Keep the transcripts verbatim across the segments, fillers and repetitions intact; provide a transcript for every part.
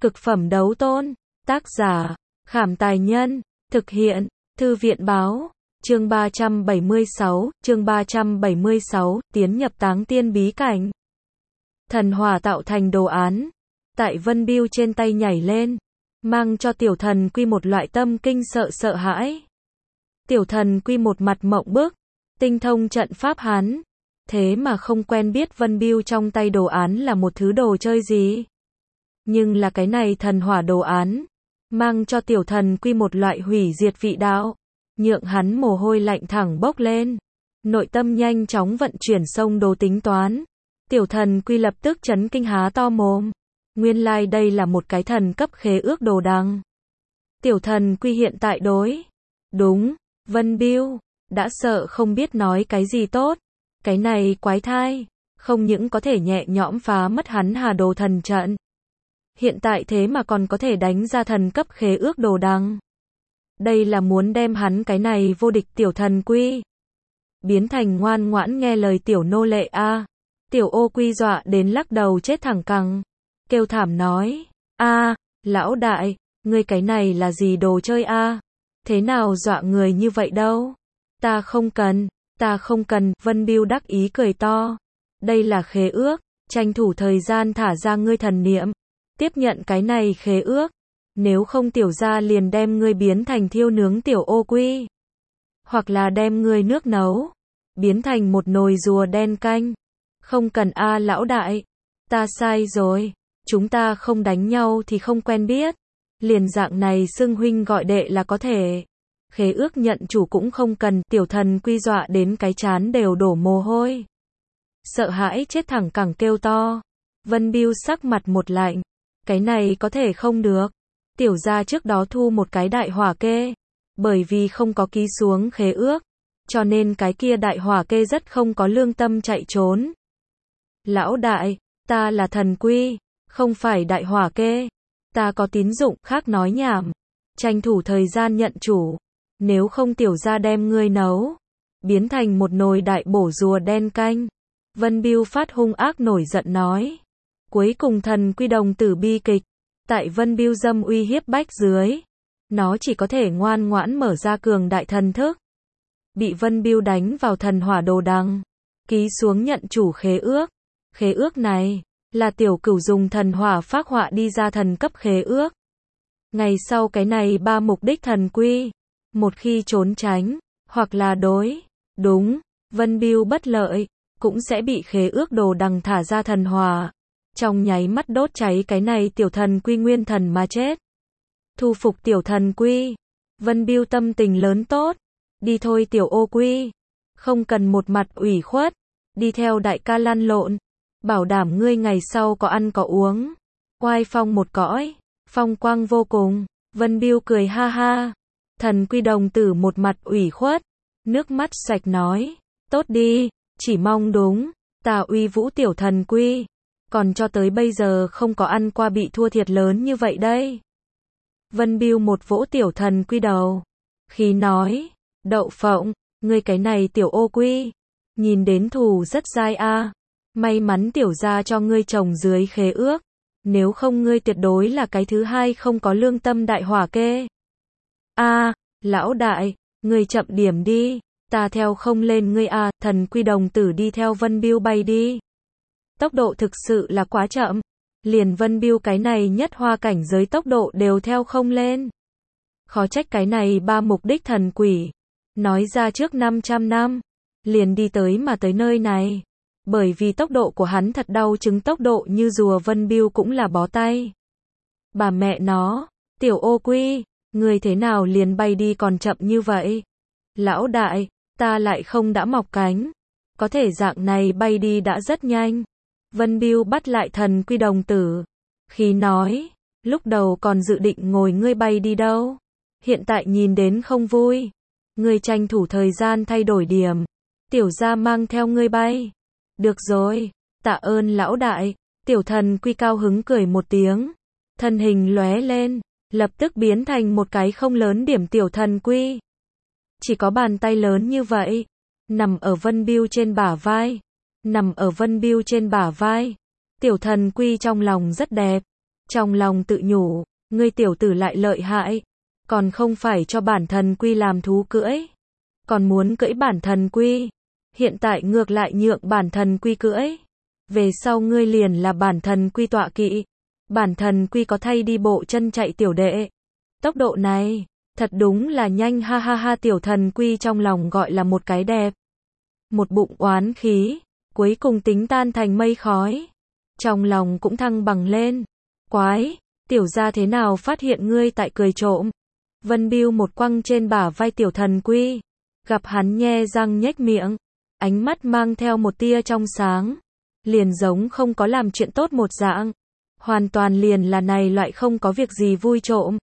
Cực phẩm đấu tôn. Tác giả, Khảm Tài Nhân. Thực hiện, Thư viện Báo. Chương ba trăm bảy mươi sáu, chương ba trăm bảy mươi sáu, tiến nhập táng tiên bí cảnh. Thần hỏa tạo thành đồ án, tại Vân Bưu trên tay nhảy lên, mang cho tiểu thần Quy một loại tâm kinh sợ sợ hãi. Tiểu thần Quy một mặt mộng bức, tinh thông trận pháp hắn, thế mà không quen biết Vân Bưu trong tay đồ án là một thứ đồ chơi gì. Nhưng là cái này thần hỏa đồ án, mang cho tiểu thần Quy một loại hủy diệt vị đạo, nhượng hắn mồ hôi lạnh thẳng bốc lên. Nội tâm nhanh chóng vận chuyển sông đồ tính toán. Tiểu thần Quy lập tức chấn kinh há to mồm. Nguyên lai like đây là một cái thần cấp khế ước đồ đằng. Tiểu thần Quy hiện tại đối. Đúng, Vân Bưu, đã sợ không biết nói cái gì tốt. Cái này quái thai, không những có thể nhẹ nhõm phá mất hắn Hà Đồ thần trận. Hiện tại thế mà còn có thể đánh ra thần cấp khế ước đồ đằng. Đây là muốn đem hắn cái này vô địch tiểu thần Quy biến thành ngoan ngoãn nghe lời tiểu nô lệ a. À. Tiểu ô Quy dọa đến lắc đầu chết thẳng cẳng, kêu thảm nói, a, à, lão đại, ngươi cái này là gì đồ chơi a? À? Thế nào dọa người như vậy đâu? Ta không cần, ta không cần, Vân Bưu đắc ý cười to. Đây là khế ước, tranh thủ thời gian thả ra ngươi thần niệm, tiếp nhận cái này khế ước. Nếu không tiểu gia liền đem ngươi biến thành thiêu nướng tiểu ô Quy, hoặc là đem ngươi nước nấu, biến thành một nồi rùa đen canh. Không cần a à, lão đại, ta sai rồi, chúng ta không đánh nhau thì không quen biết, liền dạng này xưng huynh gọi đệ là có thể. Khế ước nhận chủ cũng không cần, tiểu thần Quy dọa đến cái chán đều đổ mồ hôi. Sợ hãi chết thẳng cẳng kêu to. Vân Bưu sắc mặt một lạnh, cái này có thể không được. Tiểu gia trước đó thu một cái đại hỏa kê, bởi vì không có ký xuống khế ước, cho nên cái kia đại hỏa kê rất không có lương tâm chạy trốn. Lão đại, ta là thần Quy, không phải đại hỏa kê, ta có tín dụng, khác nói nhảm, tranh thủ thời gian nhận chủ, nếu không tiểu gia đem ngươi nấu, biến thành một nồi đại bổ rùa đen canh. Vân Bưu phát hung ác nổi giận nói. Cuối cùng thần Quy đồng tử bi kịch. Tại Vân Bưu dâm uy hiếp bách dưới, nó chỉ có thể ngoan ngoãn mở ra cường đại thần thức. Bị Vân Bưu đánh vào thần hỏa đồ đằng, ký xuống nhận chủ khế ước. Khế ước này, là tiểu cửu dùng thần hỏa phác họa đi ra thần cấp khế ước. Ngày sau cái này ba mục đích thần Quy, một khi trốn tránh, hoặc là đối, đúng, Vân Bưu bất lợi, cũng sẽ bị khế ước đồ đằng thả ra thần hỏa. Trong nháy mắt đốt cháy cái này tiểu thần Quy nguyên thần mà chết. Thu phục tiểu thần Quy. Vân Bưu tâm tình lớn tốt. Đi thôi tiểu ô Quy. Không cần một mặt ủy khuất. Đi theo đại ca lăn lộn. Bảo đảm ngươi ngày sau có ăn có uống. Oai phong một cõi. Phong quang vô cùng. Vân Bưu cười ha ha. Thần Quy đồng tử một mặt ủy khuất. Nước mắt sạch nói. Tốt đi. Chỉ mong đúng. Ta uy vũ tiểu thần Quy. Còn cho tới bây giờ không có ăn qua bị thua thiệt lớn như vậy đây. Vân Bưu một vỗ tiểu thần Quy đầu. Khi nói, đậu phộng, ngươi cái này tiểu ô Quy, nhìn đến thù rất dai a. À. May mắn tiểu gia cho ngươi trồng dưới khế ước. Nếu không ngươi tuyệt đối là cái thứ hai không có lương tâm đại hỏa kê. A, à, lão đại, ngươi chậm điểm đi, ta theo không lên ngươi a. À. Thần Quy đồng tử đi theo Vân Bưu bay đi. Tốc độ thực sự là quá chậm, liền Vân Bưu cái này nhất hoa cảnh giới tốc độ đều theo không lên. Khó trách cái này ba mục đích thần quỷ, nói ra trước năm trăm năm, liền đi tới mà tới nơi này. Bởi vì tốc độ của hắn thật đau chứng tốc độ như rùa Vân Bưu cũng là bó tay. Bà mẹ nó, tiểu ô Quy, người thế nào liền bay đi còn chậm như vậy? Lão đại, ta lại không đã mọc cánh, có thể dạng này bay đi đã rất nhanh. Vân Bưu bắt lại thần Quy đồng tử. Khi nói, lúc đầu còn dự định ngồi ngươi bay đi đâu. Hiện tại nhìn đến không vui. Ngươi tranh thủ thời gian thay đổi điểm. Tiểu gia mang theo ngươi bay. Được rồi, tạ ơn lão đại. Tiểu thần Quy cao hứng cười một tiếng. Thân hình lóe lên, lập tức biến thành một cái không lớn điểm tiểu thần Quy. Chỉ có bàn tay lớn như vậy. Nằm ở Vân Bưu trên bả vai. Nằm ở Vân Bưu trên bả vai. Tiểu thần Quy trong lòng rất đẹp. Trong lòng tự nhủ, ngươi tiểu tử lại lợi hại, còn không phải cho bản thần quy làm thú cưỡi, còn muốn cưỡi bản thần quy, hiện tại ngược lại nhượng bản thần quy cưỡi, về sau ngươi liền là bản thần quy tọa kỵ, bản thần quy có thay đi bộ chân chạy tiểu đệ, tốc độ này, thật đúng là nhanh ha ha ha. Tiểu thần quy trong lòng gọi là một cái đẹp, một bụng oán khí, cuối cùng tính tan thành mây khói, trong lòng cũng thăng bằng lên, quái, tiểu gia thế nào phát hiện ngươi tại cười trộm. Vân Bưu một quăng trên bả vai tiểu thần quy, gặp hắn nhe răng nhếch miệng, ánh mắt mang theo một tia trong sáng, liền giống không có làm chuyện tốt một dạng, hoàn toàn liền là này loại không có việc gì vui trộm.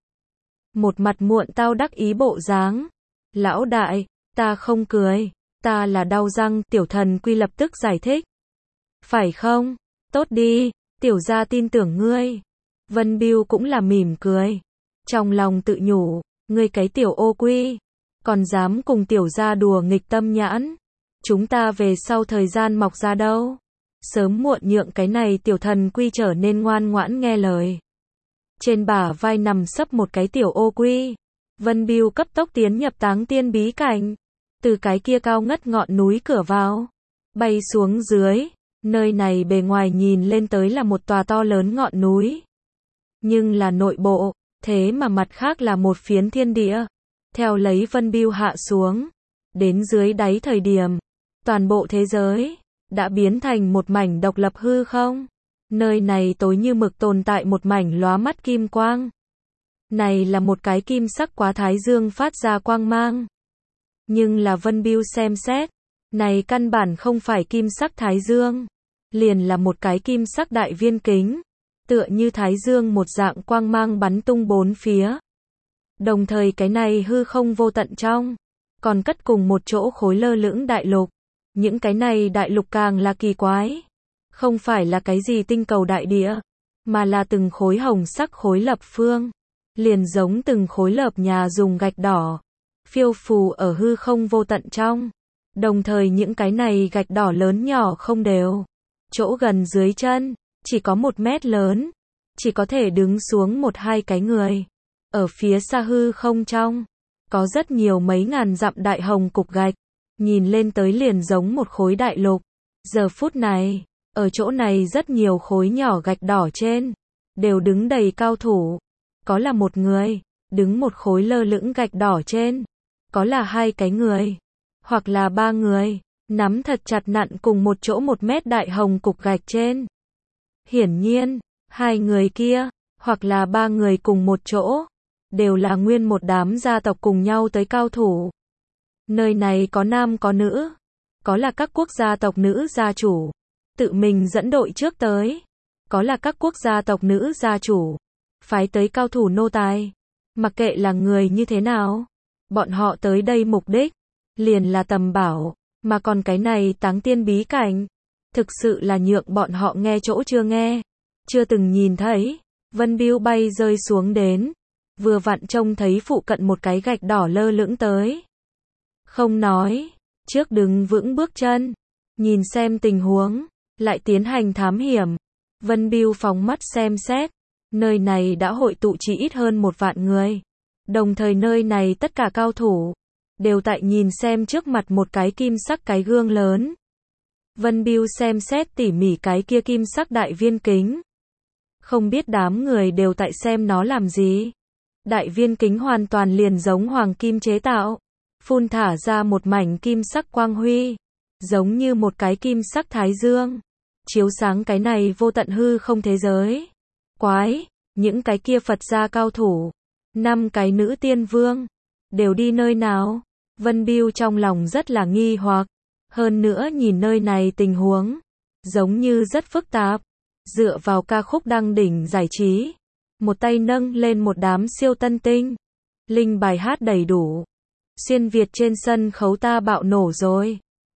Một mặt muộn tao đắc ý bộ dáng, lão đại, ta không cười, ta là đau răng. Tiểu thần quy lập tức giải thích, phải không, tốt đi, tiểu gia tin tưởng ngươi. Vân Bưu cũng là mỉm cười, trong lòng tự nhủ, ngươi cái tiểu ô quy, còn dám cùng tiểu gia đùa nghịch tâm nhãn, chúng ta về sau thời gian mọc ra đâu, sớm muộn nhượng cái này tiểu thần quy trở nên ngoan ngoãn nghe lời. Trên bả vai nằm sấp một cái tiểu ô quy, Vân Bưu cấp tốc tiến nhập táng tiên bí cảnh, từ cái kia cao ngất ngọn núi cửa vào, bay xuống dưới, nơi này bề ngoài nhìn lên tới là một tòa to lớn ngọn núi, nhưng là nội bộ, thế mà mặt khác là một phiến thiên địa. Theo lấy Vân Bưu hạ xuống, đến dưới đáy thời điểm, toàn bộ thế giới đã biến thành một mảnh độc lập hư không. Nơi này tối như mực tồn tại một mảnh lóa mắt kim quang. Này là một cái kim sắc quá thái dương phát ra quang mang. Nhưng là Vân Bưu xem xét, này căn bản không phải kim sắc thái dương, liền là một cái kim sắc đại viên kính, tựa như thái dương một dạng quang mang bắn tung bốn phía. Đồng thời cái này hư không vô tận trong, còn cất cùng một chỗ khối lơ lửng đại lục. Những cái này đại lục càng là kỳ quái, không phải là cái gì tinh cầu đại địa, mà là từng khối hồng sắc khối lập phương, liền giống từng khối lợp nhà dùng gạch đỏ, phiêu phù ở hư không vô tận trong. Đồng thời những cái này gạch đỏ lớn nhỏ không đều, chỗ gần dưới chân, chỉ có một mét lớn, chỉ có thể đứng xuống một hai cái người. Ở phía xa hư không trong, có rất nhiều mấy ngàn dặm đại hồng cục gạch, nhìn lên tới liền giống một khối đại lục. Giờ phút này, ở chỗ này rất nhiều khối nhỏ gạch đỏ trên, đều đứng đầy cao thủ. Có là một người, đứng một khối lơ lửng gạch đỏ trên, có là hai cái người, hoặc là ba người, nắm thật chặt nặn cùng một chỗ một mét đại hồng cục gạch trên. Hiển nhiên, hai người kia, hoặc là ba người cùng một chỗ, đều là nguyên một đám gia tộc cùng nhau tới cao thủ. Nơi này có nam có nữ, có là các quốc gia tộc nữ gia chủ, tự mình dẫn đội trước tới, có là các quốc gia tộc nữ gia chủ, phái tới cao thủ nô tài. Mặc kệ là người như thế nào, bọn họ tới đây mục đích, liền là tầm bảo, mà còn cái này táng tiên bí cảnh, thực sự là nhượng bọn họ nghe chỗ chưa nghe, chưa từng nhìn thấy. Vân Bưu bay rơi xuống đến, vừa vặn trông thấy phụ cận một cái gạch đỏ lơ lửng tới. Không nói, trước đứng vững bước chân, nhìn xem tình huống, lại tiến hành thám hiểm. Vân Bưu phóng mắt xem xét, nơi này đã hội tụ chỉ ít hơn một vạn người. Đồng thời nơi này tất cả cao thủ, đều tại nhìn xem trước mặt một cái kim sắc cái gương lớn. Vân Bưu xem xét tỉ mỉ cái kia kim sắc đại viên kính. Không biết đám người đều tại xem nó làm gì. Đại viên kính hoàn toàn liền giống hoàng kim chế tạo, phun thả ra một mảnh kim sắc quang huy, giống như một cái kim sắc thái dương, chiếu sáng cái này vô tận hư không thế giới. Quái, những cái kia Phật gia cao thủ, năm cái nữ tiên vương, đều đi nơi nào? Vân Bưu trong lòng rất là nghi hoặc, hơn nữa nhìn nơi này tình huống, giống như rất phức tạp. Dựa vào ca khúc đăng đỉnh giải trí, một tay nâng lên một đám siêu tân tinh, linh bài hát đầy đủ, xuyên Việt trên sân khấu ta bạo nổ rồi.